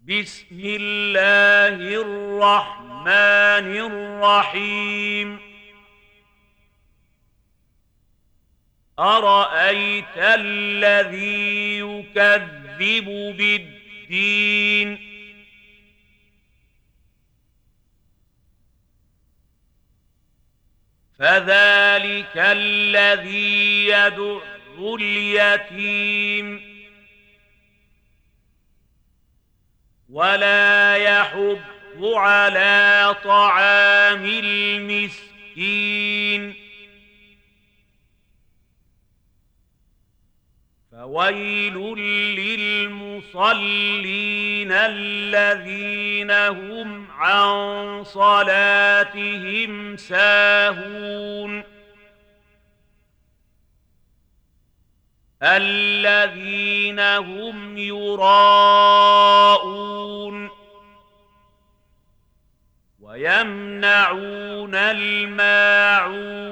بسم الله الرحمن الرحيم أرأيت الذي يكذب بالدين فذلك الذي يدع اليتيم ولا يحض على طعام المسكين فويل للمصلين الذين هم عن صلاتهم ساهون الذين هم يراءون ويمنعون الماعون